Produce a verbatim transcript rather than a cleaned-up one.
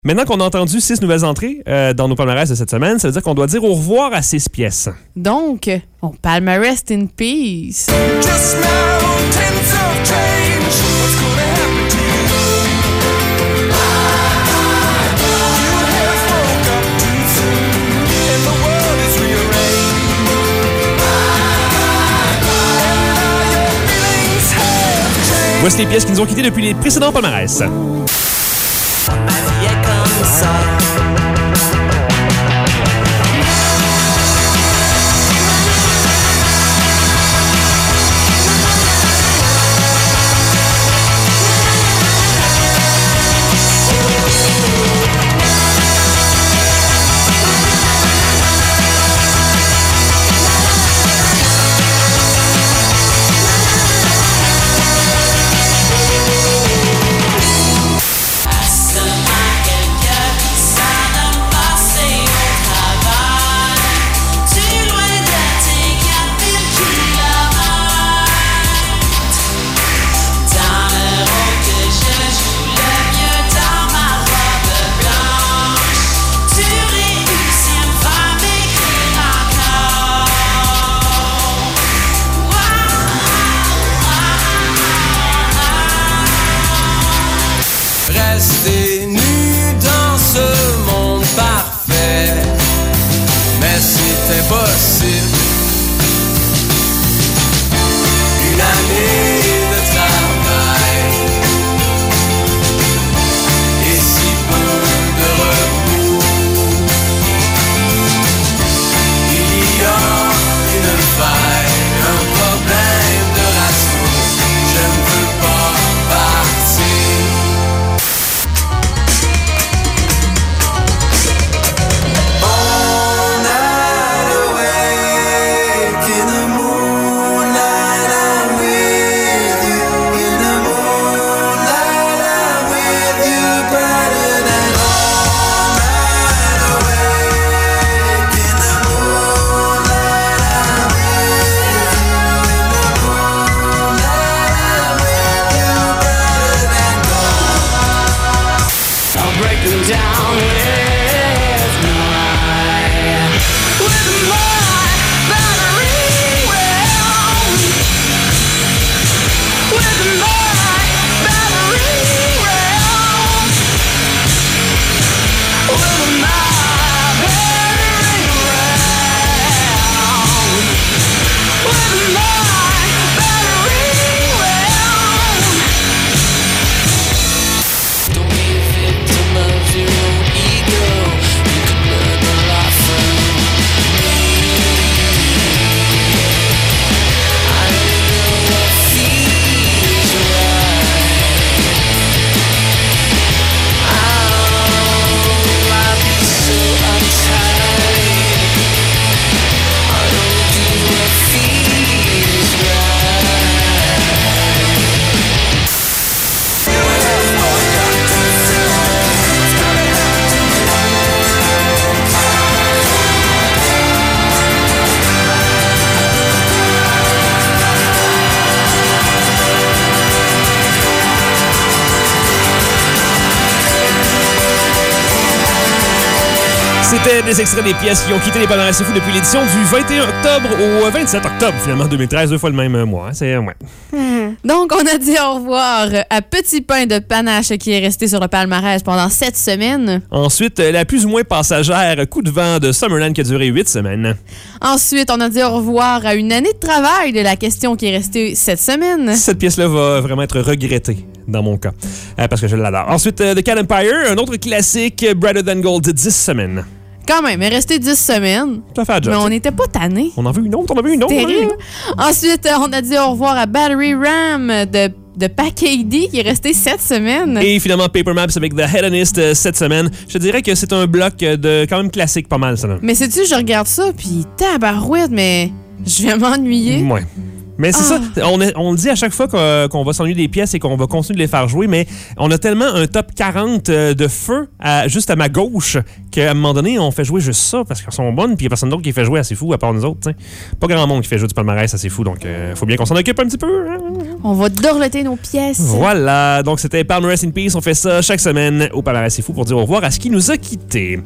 Maintenant qu'on a entendu six nouvelles entrées euh, dans nos palmarès de cette semaine, ça veut dire qu'on doit dire au revoir à six pièces. Donc, on palmarès in peace. Just now, tens of change. What's gonna happen to you? You have woke up too soon, and the world is rearranged. And now your feelings have changed. Voici les pièces qui nous ont quittés depuis les précédents palmarès. Ma vie est comme ça. Rester nu dans ce monde parfait, mais c'est impossible. Une année de travail et si peu de repos. Il y a une faille, un problème de ratio. Je ne veux pas partir. Down with my, with my battering ram, with my battering ram, with my battering ram, with my battering ram. Don't be a victim of your own ego. You can learn a lot from me. I don't know what feels right. Oh, I'd be so uptight. I don't do what feels right. You have woke up too soon. What's gonna happen to you? C'était des extraits des pièces qui ont quitté les palmarès C'est Fou depuis l'édition du vingt et un octobre au vingt-sept octobre, finalement, deux mille treize, deux fois le même mois. Hein. C'est, ouais. Donc, on a dit au revoir à Petit Pain de Panache qui est resté sur le palmarès pendant sept semaines. Ensuite, la plus ou moins passagère Coup de vent de Summerland qui a duré huit semaines. Ensuite, on a dit au revoir à une année de travail de la question qui est restée sept semaines. Cette pièce-là va vraiment être regrettée, dans mon cas, euh, parce que je l'adore. Ensuite, euh, The Cat Empire, un autre classique, Brighter Than Gold, dix semaines. Quand même, elle est restée dix semaines. Ça fait la job. Mais on n'était pas tannés. On en veut une autre, on en veut une autre. Terrible. Ensuite, on a dit au revoir à Battery Ram de, de Packay D qui est resté sept semaines. Et finalement, Paper Maps avec The Hedonist euh, cette semaine. Je te dirais que c'est un bloc de quand même classique pas mal, ça. Là. Mais sais-tu, je regarde ça, puis tabarouette, mais je vais m'ennuyer. Ouais. Mais c'est Ah. ça, on, est- on le dit à chaque fois qu'on, qu'on va s'ennuyer des pièces et qu'on va continuer de les faire jouer, mais on a tellement un top quarante euh, de feu à- juste à ma gauche qu'à un moment donné, on fait jouer juste ça parce qu'elles sont bonnes, puis il n'y a personne d'autre qui fait jouer assez fou à part nous autres. T'sais. Pas grand monde qui fait jouer du palmarès assez fou, donc il euh, faut bien qu'on s'en occupe un petit peu. Hein? On va dorloter nos pièces. Voilà, donc c'était Palmarès in Peace. On fait ça chaque semaine au Palmarès c'est fou pour dire au revoir à ce qui nous a quittés.